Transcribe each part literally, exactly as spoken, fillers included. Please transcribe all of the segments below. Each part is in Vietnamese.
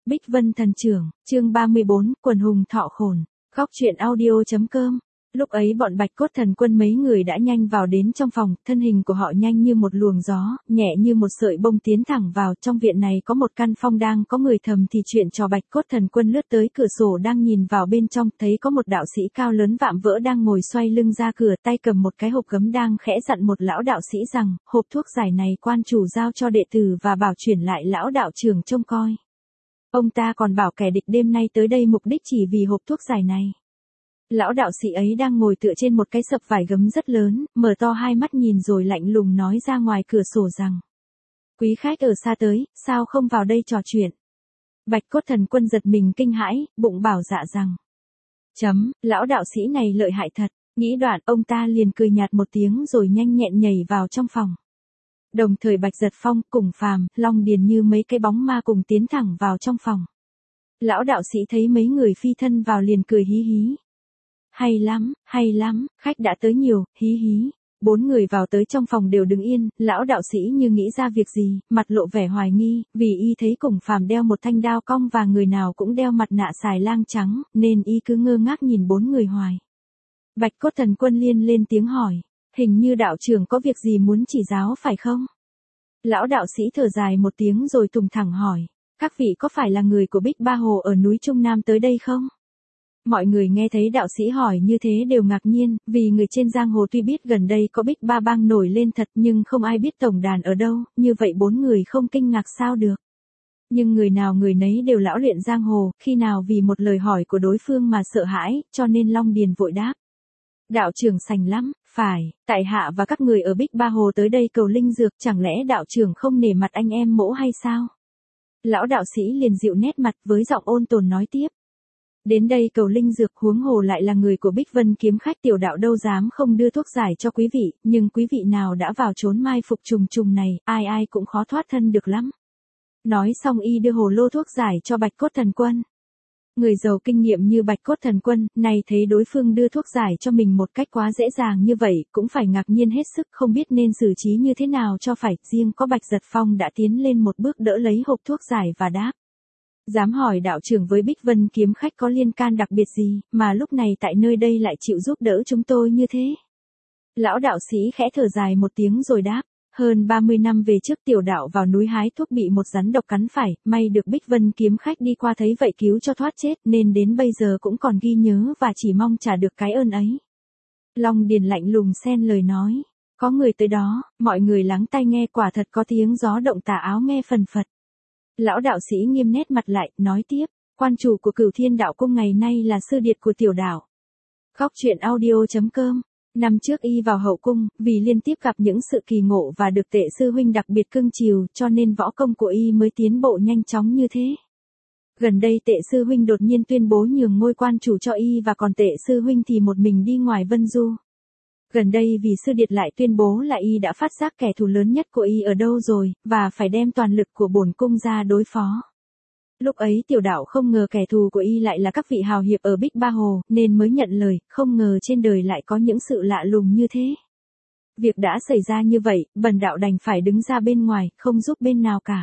Bích Vân Thần Trưởng, chương ba mươi bốn, Quần hùng thọ khổn. Góc truyện audio chấm com. Lúc ấy bọn Bạch Cốt Thần Quân mấy người đã nhanh vào đến trong phòng, thân hình của họ nhanh như một luồng gió, nhẹ như một sợi bông tiến thẳng vào. Trong viện này có một căn phòng đang có người thầm thì chuyện trò. Bạch Cốt Thần Quân lướt tới cửa sổ đang nhìn vào bên trong, thấy có một đạo sĩ cao lớn vạm vỡ đang ngồi xoay lưng ra cửa, tay cầm một cái hộp gấm đang khẽ dặn một lão đạo sĩ rằng, hộp thuốc giải này quan chủ giao cho đệ tử và bảo chuyển lại lão đạo trưởng trông coi. Ông ta còn bảo kẻ địch đêm nay tới đây mục đích chỉ vì hộp thuốc giải này. Lão đạo sĩ ấy đang ngồi tựa trên một cái sập vải gấm rất lớn, mở to hai mắt nhìn rồi lạnh lùng nói ra ngoài cửa sổ rằng: Quý khách ở xa tới, sao không vào đây trò chuyện? Bạch Cốt Thần Quân giật mình kinh hãi, bụng bảo dạ rằng: Chấm, lão đạo sĩ này lợi hại thật. Nghĩ đoạn, ông ta liền cười nhạt một tiếng rồi nhanh nhẹn nhảy vào trong phòng. Đồng thời Bạch Giật Phong, Cùng Phàm, Long Điền như mấy cái bóng ma cùng tiến thẳng vào trong phòng. Lão đạo sĩ thấy mấy người phi thân vào liền cười hí hí. Hay lắm, hay lắm, khách đã tới nhiều, hí hí. Bốn người vào tới trong phòng đều đứng yên, lão đạo sĩ như nghĩ ra việc gì, mặt lộ vẻ hoài nghi, vì y thấy Cùng Phàm đeo một thanh đao cong và người nào cũng đeo mặt nạ xài lang trắng, nên y cứ ngơ ngác nhìn bốn người hoài. Bạch Cốt Thần Quân liên lên tiếng hỏi, hình như đạo trưởng có việc gì muốn chỉ giáo phải không? Lão đạo sĩ thở dài một tiếng rồi tùng thẳng hỏi, các vị có phải là người của Bích Ba Hồ ở núi Trung Nam tới đây không? Mọi người nghe thấy đạo sĩ hỏi như thế đều ngạc nhiên, vì người trên giang hồ tuy biết gần đây có Bích Ba Bang nổi lên thật nhưng không ai biết tổng đàn ở đâu, như vậy bốn người không kinh ngạc sao được. Nhưng người nào người nấy đều lão luyện giang hồ, khi nào vì một lời hỏi của đối phương mà sợ hãi, cho nên Long Điền vội đáp. Đạo trưởng sành lắm, phải, tại hạ và các người ở Bích Ba Hồ tới đây cầu linh dược, chẳng lẽ đạo trưởng không nể mặt anh em mỗ hay sao? Lão đạo sĩ liền dịu nét mặt với giọng ôn tồn nói tiếp. Đến đây cầu linh dược, huống hồ lại là người của Bích Vân kiếm khách, tiểu đạo đâu dám không đưa thuốc giải cho quý vị, nhưng quý vị nào đã vào trốn mai phục trùng trùng này, ai ai cũng khó thoát thân được lắm. Nói xong y đưa hồ lô thuốc giải cho Bạch Cốt Thần Quân. Người giàu kinh nghiệm như Bạch Cốt Thần Quân, này thấy đối phương đưa thuốc giải cho mình một cách quá dễ dàng như vậy, cũng phải ngạc nhiên hết sức, không biết nên xử trí như thế nào cho phải. Riêng có Bạch Giật Phong đã tiến lên một bước đỡ lấy hộp thuốc giải và đáp. Dám hỏi đạo trưởng với Bích Vân kiếm khách có liên can đặc biệt gì, mà lúc này tại nơi đây lại chịu giúp đỡ chúng tôi như thế? Lão đạo sĩ khẽ thở dài một tiếng rồi đáp. Hơn ba mươi năm về trước tiểu đạo vào núi hái thuốc bị một rắn độc cắn phải, may được Bích Vân kiếm khách đi qua thấy vậy cứu cho thoát chết, nên đến bây giờ cũng còn ghi nhớ và chỉ mong trả được cái ơn ấy. Long Điền lạnh lùng xen lời nói, có người tới đó, mọi người lắng tai nghe, quả thật có tiếng gió động tà áo nghe phần phật. Lão đạo sĩ nghiêm nét mặt lại, nói tiếp, quan chủ của Cửu Thiên Đạo Cung ngày nay là sư điệt của tiểu đạo. Góc truyện audio chấm com. Năm trước y vào hậu cung, vì liên tiếp gặp những sự kỳ ngộ và được tệ sư huynh đặc biệt cưng chiều, cho nên võ công của y mới tiến bộ nhanh chóng như thế. Gần đây tệ sư huynh đột nhiên tuyên bố nhường ngôi quan chủ cho y và còn tệ sư huynh thì một mình đi ngoài vân du. Gần đây vì sư điệt lại tuyên bố là y đã phát giác kẻ thù lớn nhất của y ở đâu rồi, và phải đem toàn lực của bổn cung ra đối phó. Lúc ấy tiểu đạo không ngờ kẻ thù của y lại là các vị hào hiệp ở Bích Ba Hồ, nên mới nhận lời, không ngờ trên đời lại có những sự lạ lùng như thế. Việc đã xảy ra như vậy, bần đạo đành phải đứng ra bên ngoài, không giúp bên nào cả.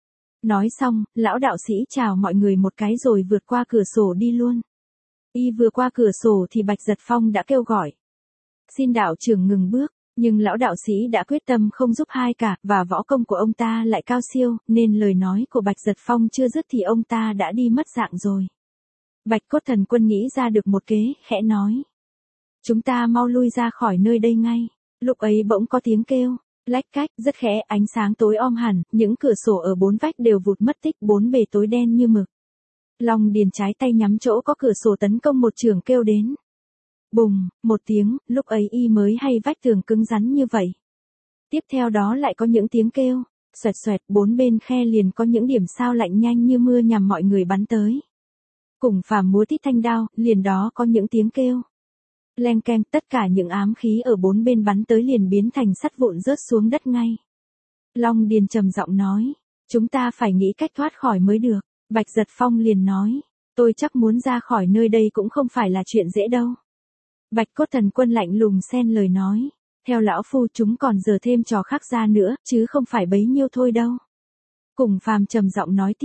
Nói xong, lão đạo sĩ chào mọi người một cái rồi vượt qua cửa sổ đi luôn. Y vừa qua cửa sổ thì Bạch Giật Phong đã kêu gọi. Xin đạo trưởng ngừng bước. Nhưng lão đạo sĩ đã quyết tâm không giúp hai cả, và võ công của ông ta lại cao siêu, nên lời nói của Bạch Giật Phong chưa dứt thì ông ta đã đi mất dạng rồi. Bạch Cốt Thần Quân nghĩ ra được một kế, khẽ nói. Chúng ta mau lui ra khỏi nơi đây ngay. Lúc ấy bỗng có tiếng kêu, lách cách, rất khẽ, ánh sáng tối om hẳn, những cửa sổ ở bốn vách đều vụt mất tích, bốn bề tối đen như mực. Long Điền trái tay nhắm chỗ có cửa sổ tấn công một chưởng kêu đến. Bùng, một tiếng, lúc ấy y mới hay vách tường cứng rắn như vậy. Tiếp theo đó lại có những tiếng kêu, xoẹt xoẹt, bốn bên khe liền có những điểm sao lạnh nhanh như mưa nhằm mọi người bắn tới. Cùng Phàm múa tít thanh đao, liền đó có những tiếng kêu. Leng keng, tất cả những ám khí ở bốn bên bắn tới liền biến thành sắt vụn rớt xuống đất ngay. Long Điền trầm giọng nói, chúng ta phải nghĩ cách thoát khỏi mới được. Bạch Giật Phong liền nói, tôi chắc muốn ra khỏi nơi đây cũng không phải là chuyện dễ đâu. Bạch Cốt Thần Quân lạnh lùng xen lời nói, theo lão phu chúng còn giờ thêm trò khác ra nữa, chứ không phải bấy nhiêu thôi đâu. Cùng Phàm trầm giọng nói tiếp,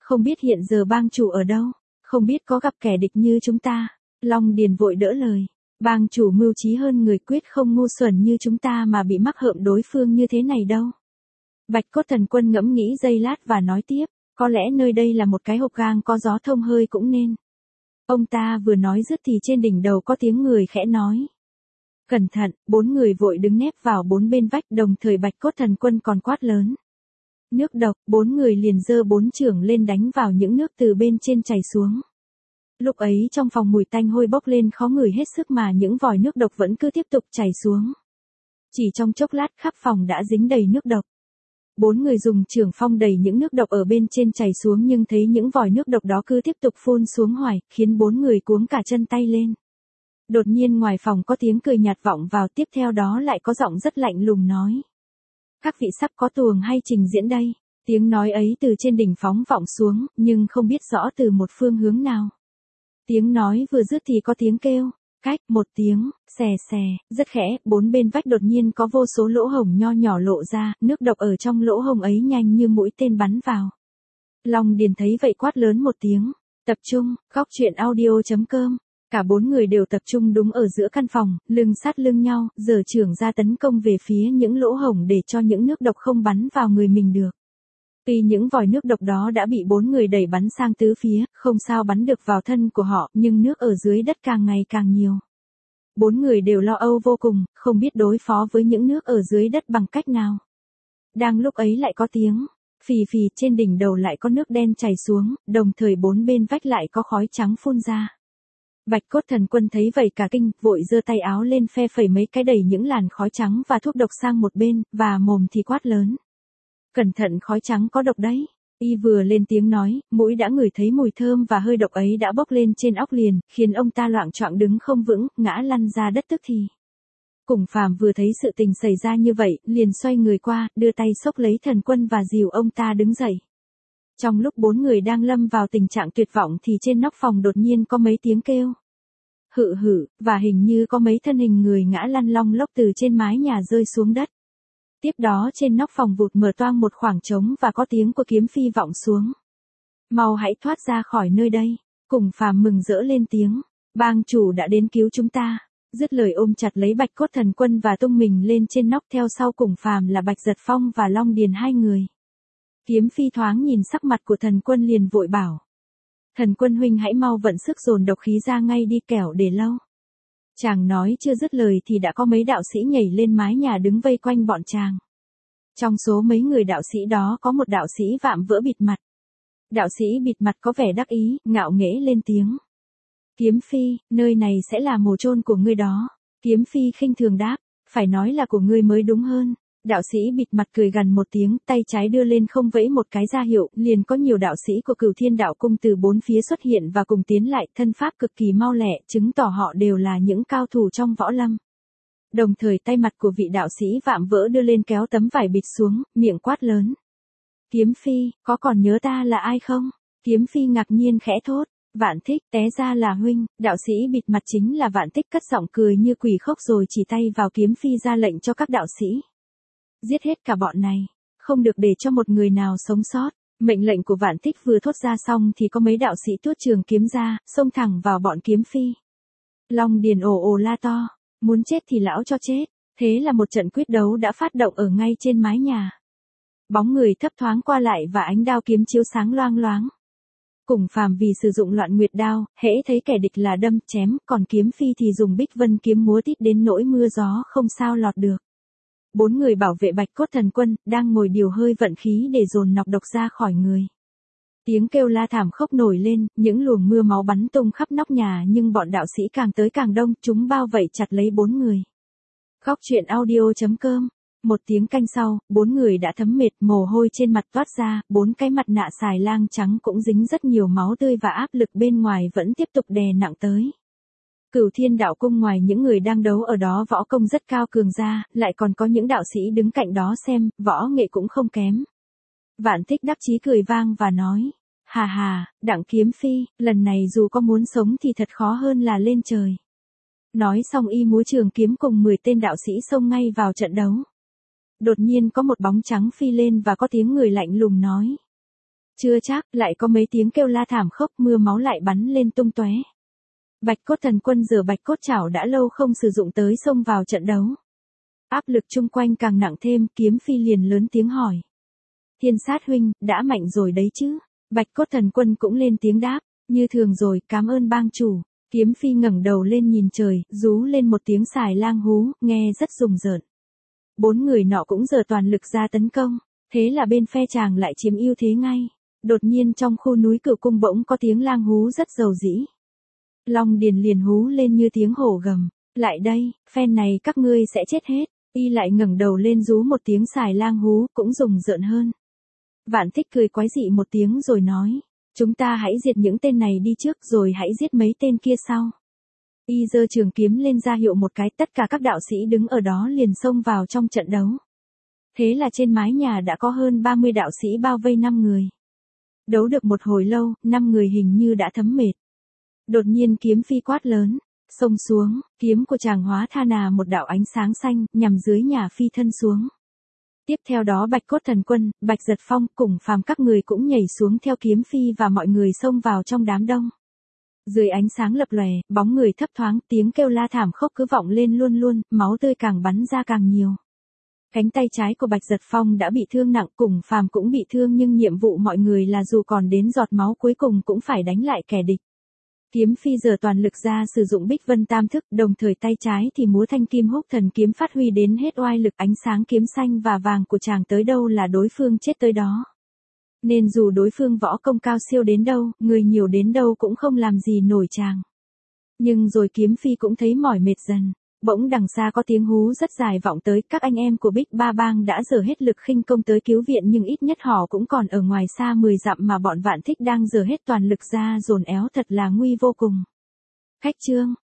Không biết hiện giờ bang chủ ở đâu, không biết có gặp kẻ địch như chúng ta. Long Điền vội đỡ lời. Bang chủ mưu trí hơn người, quyết không ngu xuẩn như chúng ta mà bị mắc hợm đối phương như thế này đâu. Bạch cốt thần quân ngẫm nghĩ giây lát và nói tiếp, có lẽ nơi đây là một cái hộp gang có gió thông hơi cũng nên. Ông ta vừa nói dứt thì trên đỉnh đầu có tiếng người khẽ nói. Cẩn thận, bốn người vội đứng nép vào bốn bên vách, đồng thời bạch cốt thần quân còn quát lớn. Nước độc, bốn người liền giơ bốn chưởng lên đánh vào những nước từ bên trên chảy xuống. Lúc ấy trong phòng mùi tanh hôi bốc lên khó ngửi hết sức mà những vòi nước độc vẫn cứ tiếp tục chảy xuống. Chỉ trong chốc lát khắp phòng đã dính đầy nước độc. Bốn người dùng chưởng phong đẩy những nước độc ở bên trên chảy xuống nhưng thấy những vòi nước độc đó cứ tiếp tục phun xuống hoài, khiến bốn người cuống cả chân tay lên. Đột nhiên ngoài phòng có tiếng cười nhạt vọng vào, tiếp theo đó lại có giọng rất lạnh lùng nói. Các vị sắp có tuồng hay trình diễn đây? Tiếng nói ấy từ trên đỉnh phóng vọng xuống, nhưng không biết rõ từ một phương hướng nào. Tiếng nói vừa dứt thì có tiếng kêu, cách một tiếng, xè xè, rất khẽ, bốn bên vách đột nhiên có vô số lỗ hổng nho nhỏ lộ ra, nước độc ở trong lỗ hổng ấy nhanh như mũi tên bắn vào. Long Điền thấy vậy quát lớn một tiếng, tập trung, góc truyện audio chấm com. Cả bốn người đều tập trung đúng ở giữa căn phòng, lưng sát lưng nhau, giở chưởng ra tấn công về phía những lỗ hổng để cho những nước độc không bắn vào người mình được. Tuy những vòi nước độc đó đã bị bốn người đẩy bắn sang tứ phía, không sao bắn được vào thân của họ, nhưng nước ở dưới đất càng ngày càng nhiều. Bốn người đều lo âu vô cùng, không biết đối phó với những nước ở dưới đất bằng cách nào. Đang lúc ấy lại có tiếng, phì phì, trên đỉnh đầu lại có nước đen chảy xuống, đồng thời bốn bên vách lại có khói trắng phun ra. Bạch cốt thần quân thấy vậy cả kinh, vội giơ tay áo lên phe phẩy mấy cái đẩy những làn khói trắng và thuốc độc sang một bên, và mồm thì quát lớn. Cẩn thận, khói trắng có độc đấy. Y vừa lên tiếng nói, mũi đã ngửi thấy mùi thơm và hơi độc ấy đã bốc lên trên óc liền, khiến ông ta loạng choạng đứng không vững, ngã lăn ra đất tức thì. Cùng Phàm vừa thấy sự tình xảy ra như vậy, liền xoay người qua, đưa tay xốc lấy thần quân và dìu ông ta đứng dậy. Trong lúc bốn người đang lâm vào tình trạng tuyệt vọng thì trên nóc phòng đột nhiên có mấy tiếng kêu. Hự hự, và hình như có mấy thân hình người ngã lăn long lóc từ trên mái nhà rơi xuống đất. Tiếp đó trên nóc phòng vụt mở toang một khoảng trống và có tiếng của kiếm phi vọng xuống. Mau hãy thoát ra khỏi nơi đây. Cùng Phàm mừng rỡ lên tiếng. Bang chủ đã đến cứu chúng ta. Dứt lời ôm chặt lấy bạch cốt thần quân và tung mình lên trên nóc, theo sau Cùng Phàm là Bạch Giật Phong và Long Điền hai người. Kiếm phi thoáng nhìn sắc mặt của thần quân liền vội bảo. Thần quân huynh hãy mau vận sức dồn độc khí ra ngay đi, kẻo để lâu. Chàng nói chưa dứt lời thì đã có mấy đạo sĩ nhảy lên mái nhà đứng vây quanh bọn chàng. Trong số mấy người đạo sĩ đó có một đạo sĩ vạm vỡ bịt mặt. Đạo sĩ bịt mặt có vẻ đắc ý, ngạo nghễ lên tiếng. Kiếm phi, nơi này sẽ là mồ chôn của ngươi đó. Kiếm phi khinh thường đáp, phải nói là của ngươi mới đúng hơn. Đạo sĩ bịt mặt cười gằn một tiếng, tay trái đưa lên không vẫy một cái ra hiệu, liền có nhiều đạo sĩ của Cửu Thiên Đạo Cung từ bốn phía xuất hiện và cùng tiến lại, thân pháp cực kỳ mau lẹ, chứng tỏ họ đều là những cao thủ trong võ lâm. Đồng thời tay mặt của vị đạo sĩ vạm vỡ đưa lên kéo tấm vải bịt xuống, miệng quát lớn. Kiếm phi, có còn nhớ ta là ai không? Kiếm phi ngạc nhiên khẽ thốt. Vạn Thích, té ra là huynh. Đạo sĩ bịt mặt chính là Vạn Thích cất giọng cười như quỷ khóc rồi chỉ tay vào kiếm phi ra lệnh cho các đạo sĩ. Giết hết cả bọn này, không được để cho một người nào sống sót. Mệnh lệnh của Vạn Thích vừa thốt ra xong thì có mấy đạo sĩ tuốt trường kiếm ra, xông thẳng vào bọn kiếm phi. Long Điền ồ ồ la to, muốn chết thì lão cho chết. Thế là một trận quyết đấu đã phát động ở ngay trên mái nhà. Bóng người thấp thoáng qua lại và ánh đao kiếm chiếu sáng loang loáng. Cùng Phàm vì sử dụng Loạn Nguyệt đao, hễ thấy kẻ địch là đâm chém, còn kiếm phi thì dùng Bích Vân kiếm múa tít đến nỗi mưa gió không sao lọt được. Bốn người bảo vệ bạch cốt thần quân, đang ngồi điều hơi vận khí để dồn nọc độc ra khỏi người. Tiếng kêu la thảm khốc nổi lên, những luồng mưa máu bắn tung khắp nóc nhà nhưng bọn đạo sĩ càng tới càng đông, chúng bao vây chặt lấy bốn người. Góc truyện audio chấm com. Một tiếng canh sau, bốn người đã thấm mệt, mồ hôi trên mặt toát ra, bốn cái mặt nạ xài lang trắng cũng dính rất nhiều máu tươi và áp lực bên ngoài vẫn tiếp tục đè nặng tới. Cửu Thiên Đạo Cung ngoài những người đang đấu ở đó võ công rất cao cường ra, lại còn có những đạo sĩ đứng cạnh đó xem, võ nghệ cũng không kém. Vạn Thích đắc chí cười vang và nói, hà hà, Đặng kiếm phi, lần này dù có muốn sống thì thật khó hơn là lên trời. Nói xong y múa trường kiếm cùng mười tên đạo sĩ xông ngay vào trận đấu. Đột nhiên có một bóng trắng phi lên và có tiếng người lạnh lùng nói. Chưa chắc, lại có mấy tiếng kêu la thảm khốc, mưa máu lại bắn lên tung tóe. Bạch cốt thần quân giờ bạch cốt chảo đã lâu không sử dụng tới xông vào trận đấu. Áp lực chung quanh càng nặng thêm, Kiếm Phi liền lớn tiếng hỏi. Thiên sát huynh, đã mạnh rồi đấy chứ? Bạch cốt thần quân cũng lên tiếng đáp, như thường rồi, cảm ơn bang chủ. Kiếm Phi ngẩng đầu lên nhìn trời, rú lên một tiếng xài lang hú, nghe rất rùng rợn. Bốn người nọ cũng giở toàn lực ra tấn công, thế là bên phe chàng lại chiếm ưu thế ngay. Đột nhiên trong khu núi Cửu Cung bỗng có tiếng lang hú rất dầu dĩ. Long Điền liền hú lên như tiếng hổ gầm, lại đây, phen này các ngươi sẽ chết hết. Y lại ngẩng đầu lên rú một tiếng xài lang hú, cũng rùng rợn hơn. Vạn Thích cười quái dị một tiếng rồi nói, chúng ta hãy diệt những tên này đi trước rồi hãy giết mấy tên kia sau. Y giơ trường kiếm lên ra hiệu một cái, tất cả các đạo sĩ đứng ở đó liền xông vào trong trận đấu. Thế là trên mái nhà đã có hơn ba mươi đạo sĩ bao vây năm người. Đấu được một hồi lâu, năm người hình như đã thấm mệt. Đột nhiên Kiếm Phi quát lớn, xông xuống, kiếm của chàng hóa tha nà một đạo ánh sáng xanh, nhằm dưới nhà phi thân xuống. Tiếp theo đó Bạch cốt thần quân, Bạch Giật Phong cùng phàm các người cũng nhảy xuống theo Kiếm Phi và mọi người xông vào trong đám đông. Dưới ánh sáng lập lòe, bóng người thấp thoáng, tiếng kêu la thảm khốc cứ vọng lên luôn luôn, máu tươi càng bắn ra càng nhiều. Cánh tay trái của Bạch Giật Phong đã bị thương nặng, cùng phàm cũng bị thương, nhưng nhiệm vụ mọi người là dù còn đến giọt máu cuối cùng cũng phải đánh lại kẻ địch. Kiếm Phi giờ toàn lực ra sử dụng Bích Vân Tam Thức, đồng thời tay trái thì múa thanh kim húc thần kiếm phát huy đến hết oai lực, ánh sáng kiếm xanh và vàng của chàng tới đâu là đối phương chết tới đó. Nên dù đối phương võ công cao siêu đến đâu, người nhiều đến đâu cũng không làm gì nổi chàng. Nhưng rồi Kiếm Phi cũng thấy mỏi mệt dần. Bỗng đằng xa có tiếng hú rất dài vọng tới, các anh em của Bích Ba Bang đã dở hết lực khinh công tới cứu viện, nhưng ít nhất họ cũng còn ở ngoài xa mười dặm mà bọn Vạn Thích đang dở hết toàn lực ra dồn éo, thật là nguy vô cùng. Khách trương,